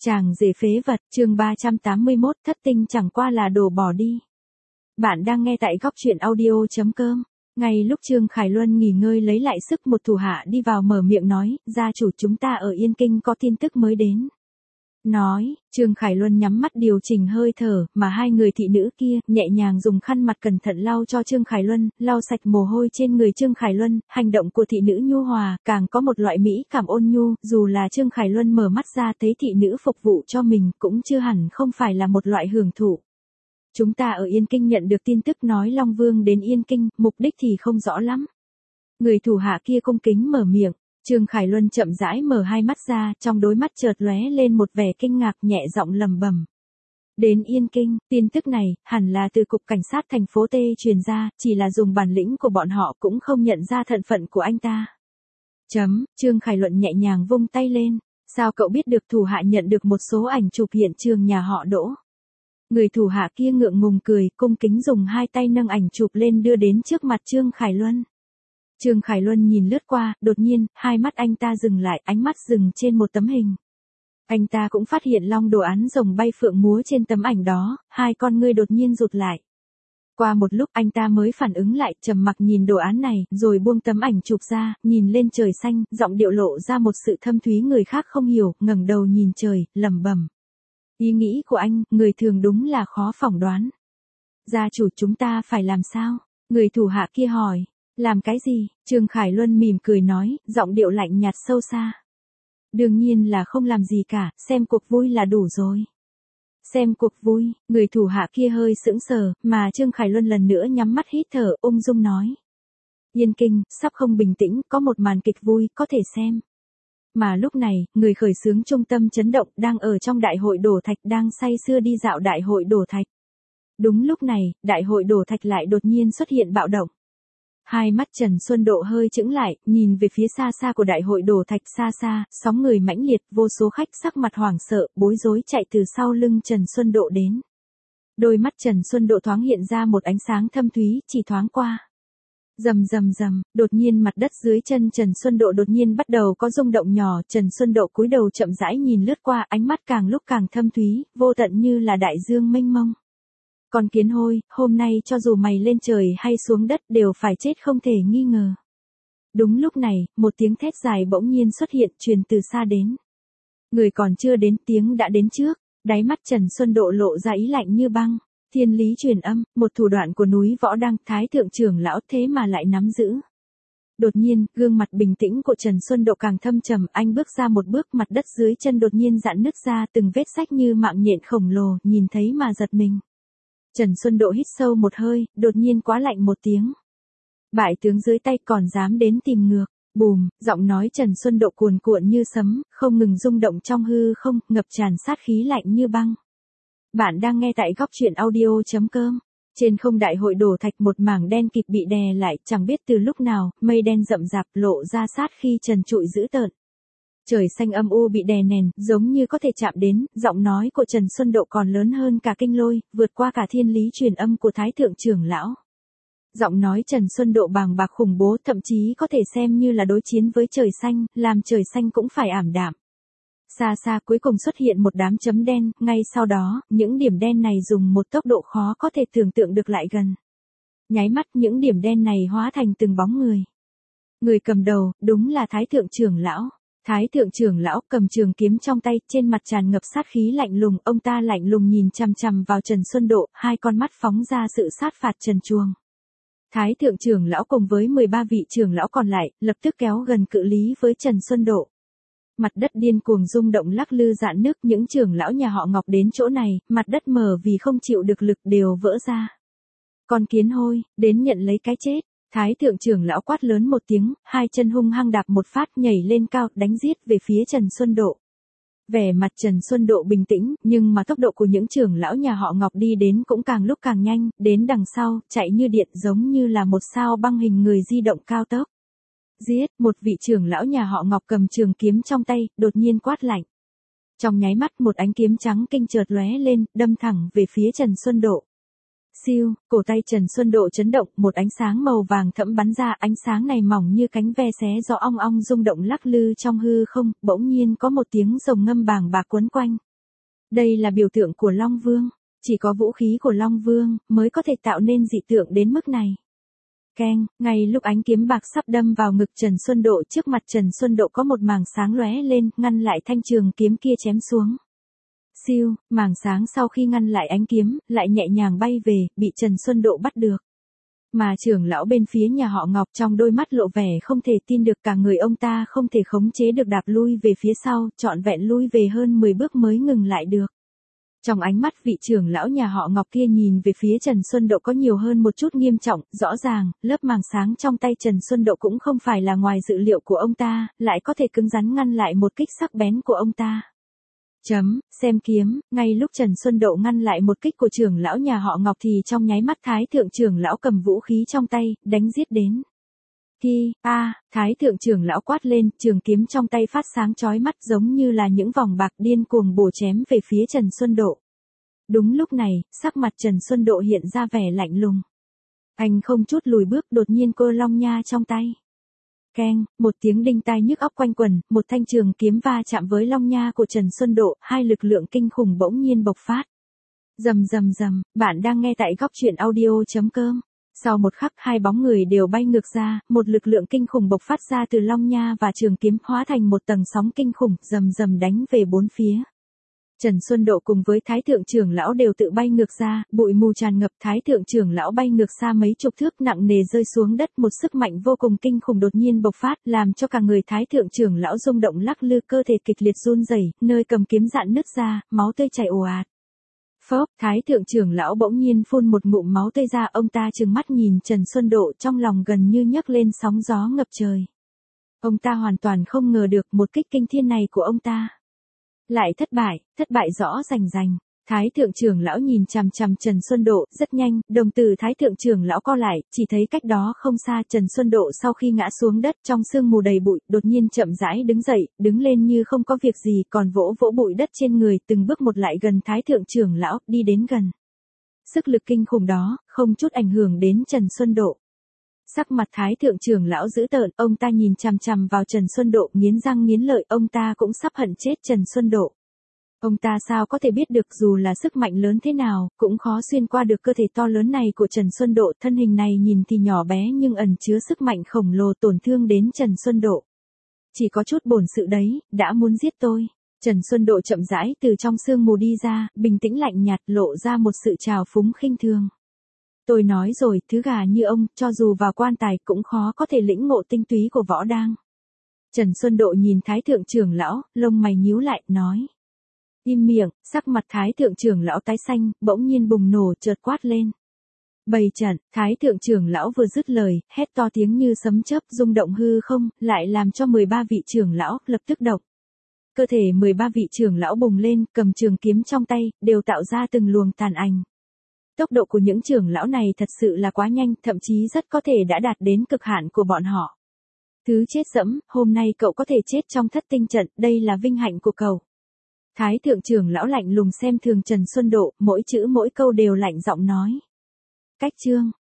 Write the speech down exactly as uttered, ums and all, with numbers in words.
Chàng rể phế vật, chương ba trăm tám mươi mốt, thất tinh chẳng qua là đồ bỏ đi. Bạn đang nghe tại góc truyện audio.com. Ngay lúc Trương Khải Luân nghỉ ngơi lấy lại sức, một thủ hạ đi vào mở miệng nói, gia chủ chúng ta ở Yên Kinh có tin tức mới đến. Nói, Trương Khải Luân nhắm mắt điều chỉnh hơi thở, mà hai người thị nữ kia, nhẹ nhàng dùng khăn mặt cẩn thận lau cho Trương Khải Luân, lau sạch mồ hôi trên người Trương Khải Luân, hành động của thị nữ nhu hòa, càng có một loại mỹ cảm ôn nhu, dù là Trương Khải Luân mở mắt ra thấy thị nữ phục vụ cho mình, cũng chưa hẳn không phải là một loại hưởng thụ. Chúng ta ở Yên Kinh nhận được tin tức nói Long Vương đến Yên Kinh, mục đích thì không rõ lắm. Người thủ hạ kia cung kính mở miệng. Trương Khải Luân chậm rãi mở hai mắt ra, trong đôi mắt chợt lóe lên một vẻ kinh ngạc, nhẹ giọng lẩm bẩm. Đến Yên Kinh, tin tức này, hẳn là từ cục cảnh sát thành phố T truyền ra, chỉ là dùng bản lĩnh của bọn họ cũng không nhận ra thân phận của anh ta. Chấm, Trương Khải Luân nhẹ nhàng vung tay lên. Sao cậu biết được? Thủ hạ nhận được một số ảnh chụp hiện trường nhà họ Đỗ. Người thủ hạ kia ngượng ngùng cười, cung kính dùng hai tay nâng ảnh chụp lên đưa đến trước mặt Trương Khải Luân. Trương Khải Luân nhìn lướt qua, đột nhiên, hai mắt anh ta dừng lại, ánh mắt dừng trên một tấm hình. Anh ta cũng phát hiện long đồ án rồng bay phượng múa trên tấm ảnh đó, hai con ngươi đột nhiên rụt lại. Qua một lúc anh ta mới phản ứng lại, trầm mặc nhìn đồ án này, rồi buông tấm ảnh chụp ra, nhìn lên trời xanh, giọng điệu lộ ra một sự thâm thúy người khác không hiểu, ngẩng đầu nhìn trời, lẩm bẩm. Ý nghĩ của anh, người thường đúng là khó phỏng đoán. Gia chủ chúng ta phải làm sao? Người thủ hạ kia hỏi. Làm cái gì? Trương Khải Luân mỉm cười nói, giọng điệu lạnh nhạt sâu xa. Đương nhiên là không làm gì cả, xem cuộc vui là đủ rồi. Xem cuộc vui, người thủ hạ kia hơi sững sờ, mà Trương Khải Luân lần nữa nhắm mắt hít thở, ung dung nói. Yên Kinh, sắp không bình tĩnh, có một màn kịch vui, có thể xem. Mà lúc này, người khởi xướng trung tâm chấn động đang ở trong đại hội đổ thạch, đang say sưa đi dạo đại hội đổ thạch. Đúng lúc này, đại hội đổ thạch lại đột nhiên xuất hiện bạo động. Hai mắt Trần Xuân Độ hơi chững lại, nhìn về phía xa xa của đại hội đổ thạch, xa xa, sóng người mãnh liệt, vô số khách sắc mặt hoảng sợ, bối rối chạy từ sau lưng Trần Xuân Độ đến. Đôi mắt Trần Xuân Độ thoáng hiện ra một ánh sáng thâm thúy, chỉ thoáng qua. Rầm rầm rầm, đột nhiên mặt đất dưới chân Trần Xuân Độ đột nhiên bắt đầu có rung động nhỏ, Trần Xuân Độ cúi đầu chậm rãi nhìn lướt qua, ánh mắt càng lúc càng thâm thúy, vô tận như là đại dương mênh mông. Con kiến hôi, hôm nay cho dù mày lên trời hay xuống đất đều phải chết không thể nghi ngờ. Đúng lúc này, một tiếng thét dài bỗng nhiên xuất hiện, truyền từ xa đến. Người còn chưa đến, tiếng đã đến trước, đáy mắt Trần Xuân Độ lộ ra ý lạnh như băng. Thiên lý truyền âm, một thủ đoạn của núi Võ Đăng, Thái thượng trưởng lão thế mà lại nắm giữ. Đột nhiên, gương mặt bình tĩnh của Trần Xuân Độ càng thâm trầm, anh bước ra một bước, mặt đất dưới chân đột nhiên giãn nứt ra, từng vết rách như mạng nhện khổng lồ, nhìn thấy mà giật mình. Trần Xuân Độ hít sâu một hơi, đột nhiên quá lạnh một tiếng. Bại tướng dưới tay còn dám đến tìm ngược. Bùm, giọng nói Trần Xuân Độ cuồn cuộn như sấm, không ngừng rung động trong hư không, ngập tràn sát khí lạnh như băng. Bạn đang nghe tại góc truyện audio.com. Trên không đại hội đổ thạch, một mảng đen kịt bị đè lại, chẳng biết từ lúc nào, mây đen rậm rạp lộ ra sát khi trần trụi dữ tợn. Trời xanh âm u bị đè nén, giống như có thể chạm đến, giọng nói của Trần Xuân Độ còn lớn hơn cả kinh lôi, vượt qua cả thiên lý truyền âm của Thái thượng trưởng lão. Giọng nói Trần Xuân Độ bàng bạc khủng bố, thậm chí có thể xem như là đối chiến với trời xanh, làm trời xanh cũng phải ảm đạm. Xa xa cuối cùng xuất hiện một đám chấm đen, ngay sau đó, những điểm đen này dùng một tốc độ khó có thể tưởng tượng được lại gần. Nháy mắt những điểm đen này hóa thành từng bóng người. Người cầm đầu, đúng là Thái thượng trưởng lão. Thái thượng trưởng lão cầm trường kiếm trong tay, trên mặt tràn ngập sát khí lạnh lùng, ông ta lạnh lùng nhìn chằm chằm vào Trần Xuân Độ, hai con mắt phóng ra sự sát phạt trần truồng. Thái thượng trưởng lão cùng với mười ba vị trưởng lão còn lại, lập tức kéo gần cự ly với Trần Xuân Độ. Mặt đất điên cuồng rung động lắc lư rạn nứt, những trưởng lão nhà họ Ngọc đến chỗ này, mặt đất mờ vì không chịu được lực đều vỡ ra. Con kiến hôi, đến nhận lấy cái chết. Thái thượng trưởng lão quát lớn một tiếng, hai chân hung hăng đạp một phát, nhảy lên cao, đánh giết về phía Trần Xuân Độ. Vẻ mặt Trần Xuân Độ bình tĩnh, nhưng mà tốc độ của những trưởng lão nhà họ Ngọc đi đến cũng càng lúc càng nhanh, đến đằng sau, chạy như điện, giống như là một sao băng hình người di động cao tốc. Giết, một vị trưởng lão nhà họ Ngọc cầm trường kiếm trong tay, đột nhiên quát lạnh. Trong nháy mắt một ánh kiếm trắng kinh chợt lóe lên, đâm thẳng về phía Trần Xuân Độ. Siêu, cổ tay Trần Xuân Độ chấn động, một ánh sáng màu vàng thẫm bắn ra, ánh sáng này mỏng như cánh ve xé gió ong ong rung động lắc lư trong hư không, bỗng nhiên có một tiếng rồng ngâm bàng bạc quấn quanh. Đây là biểu tượng của Long Vương. Chỉ có vũ khí của Long Vương mới có thể tạo nên dị tượng đến mức này. Keng, ngay lúc ánh kiếm bạc sắp đâm vào ngực Trần Xuân Độ, trước mặt Trần Xuân Độ có một màng sáng lóe lên, ngăn lại thanh trường kiếm kia chém xuống. Siêu, màng sáng sau khi ngăn lại ánh kiếm, lại nhẹ nhàng bay về, bị Trần Xuân Độ bắt được. Mà trưởng lão bên phía nhà họ Ngọc trong đôi mắt lộ vẻ không thể tin được, cả người ông ta không thể khống chế được đạp lui về phía sau, trọn vẹn lui về hơn mười bước mới ngừng lại được. Trong ánh mắt vị trưởng lão nhà họ Ngọc kia nhìn về phía Trần Xuân Độ có nhiều hơn một chút nghiêm trọng, rõ ràng, lớp màng sáng trong tay Trần Xuân Độ cũng không phải là ngoài dự liệu của ông ta, lại có thể cứng rắn ngăn lại một kích sắc bén của ông ta. Chấm, xem kiếm, ngay lúc Trần Xuân Độ ngăn lại một kích của trưởng lão nhà họ Ngọc thì trong nháy mắt Thái thượng trưởng lão cầm vũ khí trong tay, đánh giết đến. Hi, a, Thái thượng trưởng lão quát lên, trường kiếm trong tay phát sáng chói mắt giống như là những vòng bạc điên cuồng bổ chém về phía Trần Xuân Độ. Đúng lúc này, sắc mặt Trần Xuân Độ hiện ra vẻ lạnh lùng. Anh không chút lùi bước, đột nhiên cơ long nha trong tay. Keng, một tiếng đinh tai nhức óc quanh quần, một thanh trường kiếm va chạm với long nha của Trần Xuân Độ, hai lực lượng kinh khủng bỗng nhiên bộc phát. Rầm rầm rầm, bạn đang nghe tại góc truyện audio chấm com. Sau một khắc hai bóng người đều bay ngược ra, một lực lượng kinh khủng bộc phát ra từ long nha và trường kiếm hóa thành một tầng sóng kinh khủng, rầm rầm đánh về bốn phía. Trần Xuân Độ cùng với Thái thượng trưởng lão đều tự bay ngược ra, bụi mù tràn ngập, Thái thượng trưởng lão bay ngược xa mấy chục thước nặng nề rơi xuống đất, một sức mạnh vô cùng kinh khủng đột nhiên bộc phát, làm cho cả người Thái thượng trưởng lão rung động lắc lư, cơ thể kịch liệt run rẩy, nơi cầm kiếm dạn nứt ra, máu tươi chảy ồ ạt. Phốc, Thái thượng trưởng lão bỗng nhiên phun một ngụm máu tươi ra, ông ta trừng mắt nhìn Trần Xuân Độ, trong lòng gần như nhấc lên sóng gió ngập trời. Ông ta hoàn toàn không ngờ được một kích kinh thiên này của ông ta lại thất bại, thất bại rõ rành rành. Thái thượng trưởng lão nhìn chằm chằm Trần Xuân Độ, rất nhanh, đồng tử Thái thượng trưởng lão co lại, chỉ thấy cách đó không xa Trần Xuân Độ sau khi ngã xuống đất trong sương mù đầy bụi, đột nhiên chậm rãi đứng dậy, đứng lên như không có việc gì, còn vỗ vỗ bụi đất trên người, từng bước một lại gần Thái thượng trưởng lão, đi đến gần. Sức lực kinh khủng đó, không chút ảnh hưởng đến Trần Xuân Độ. Sắc mặt Thái thượng trưởng lão dữ tợn, ông ta nhìn chằm chằm vào Trần Xuân Độ, nghiến răng nghiến lợi, ông ta cũng sắp hận chết Trần Xuân Độ. Ông ta sao có thể biết được dù là sức mạnh lớn thế nào, cũng khó xuyên qua được cơ thể to lớn này của Trần Xuân Độ, thân hình này nhìn thì nhỏ bé nhưng ẩn chứa sức mạnh khổng lồ tổn thương đến Trần Xuân Độ. Chỉ có chút bổn sự đấy, đã muốn giết tôi. Trần Xuân Độ chậm rãi từ trong sương mù đi ra, bình tĩnh lạnh nhạt, lộ ra một sự trào phúng khinh thường. Tôi nói rồi, thứ gà như ông, cho dù vào quan tài cũng khó có thể lĩnh ngộ tinh túy của võ đang. Trần Xuân Độ nhìn Thái thượng trưởng lão, lông mày nhíu lại, nói. Im miệng, sắc mặt Thái thượng trưởng lão tái xanh, bỗng nhiên bùng nổ, chợt quát lên. Bày trận, Thái thượng trưởng lão vừa dứt lời, hét to tiếng như sấm chớp, rung động hư không, lại làm cho mười ba vị trưởng lão lập tức động. Cơ thể mười ba vị trưởng lão bùng lên, cầm trường kiếm trong tay, đều tạo ra từng luồng tàn ảnh. Tốc độ của những trưởng lão này thật sự là quá nhanh, thậm chí rất có thể đã đạt đến cực hạn của bọn họ. Thứ chết dẫm, hôm nay cậu có thể chết trong thất tinh trận, đây là vinh hạnh của cậu. Thái thượng trưởng lão lạnh lùng xem thường Trần Xuân Độ, mỗi chữ mỗi câu đều lạnh giọng nói. Cách chương,